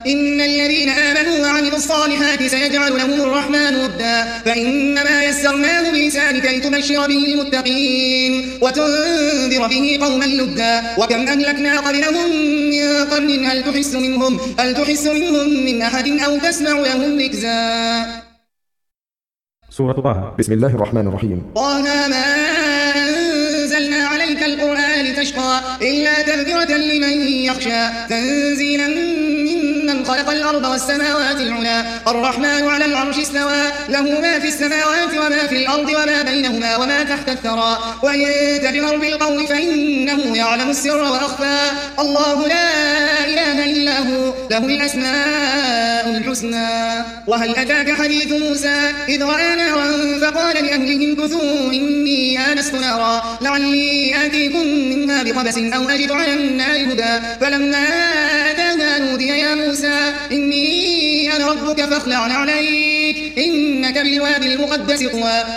إن الذين آمنوا وعملوا الصالحات سيجعل لهم الرحمن ودا فإنما يسرناه بلسانك لتبشر به المتقين وتنذر به قوما لدا وكم أهلكنا قبلهم من قرن هل تحس منهم من أحد أو تسمع لهم ركزا. سورة طه. بسم الله الرحمن الرحيم. طه ما أنزلنا عليك القرآن لتشقى إلا تذكرة لمن يخشى تنزيلا ممن خلق الأرض والسماوات العلى الرحمن على العرش استوى له ما في السماوات وما في الأرض وما بينهما وما تحت الثرى وإن تجهر بالقول فإنه يعلم السر وأخفى الله لا إله إلا هو له الأسماء الحسنى. وهل أتاك حديث موسى إذ رأى نارا فقال لأهلهم كثوا إني آنست نارا لعلي آتيكم منها بقبس أو أجد على النار هدى فلما أتاها نودي يا موسى إني أنا ربك فاخلع عليك إنك بالوادي المقدس طوى.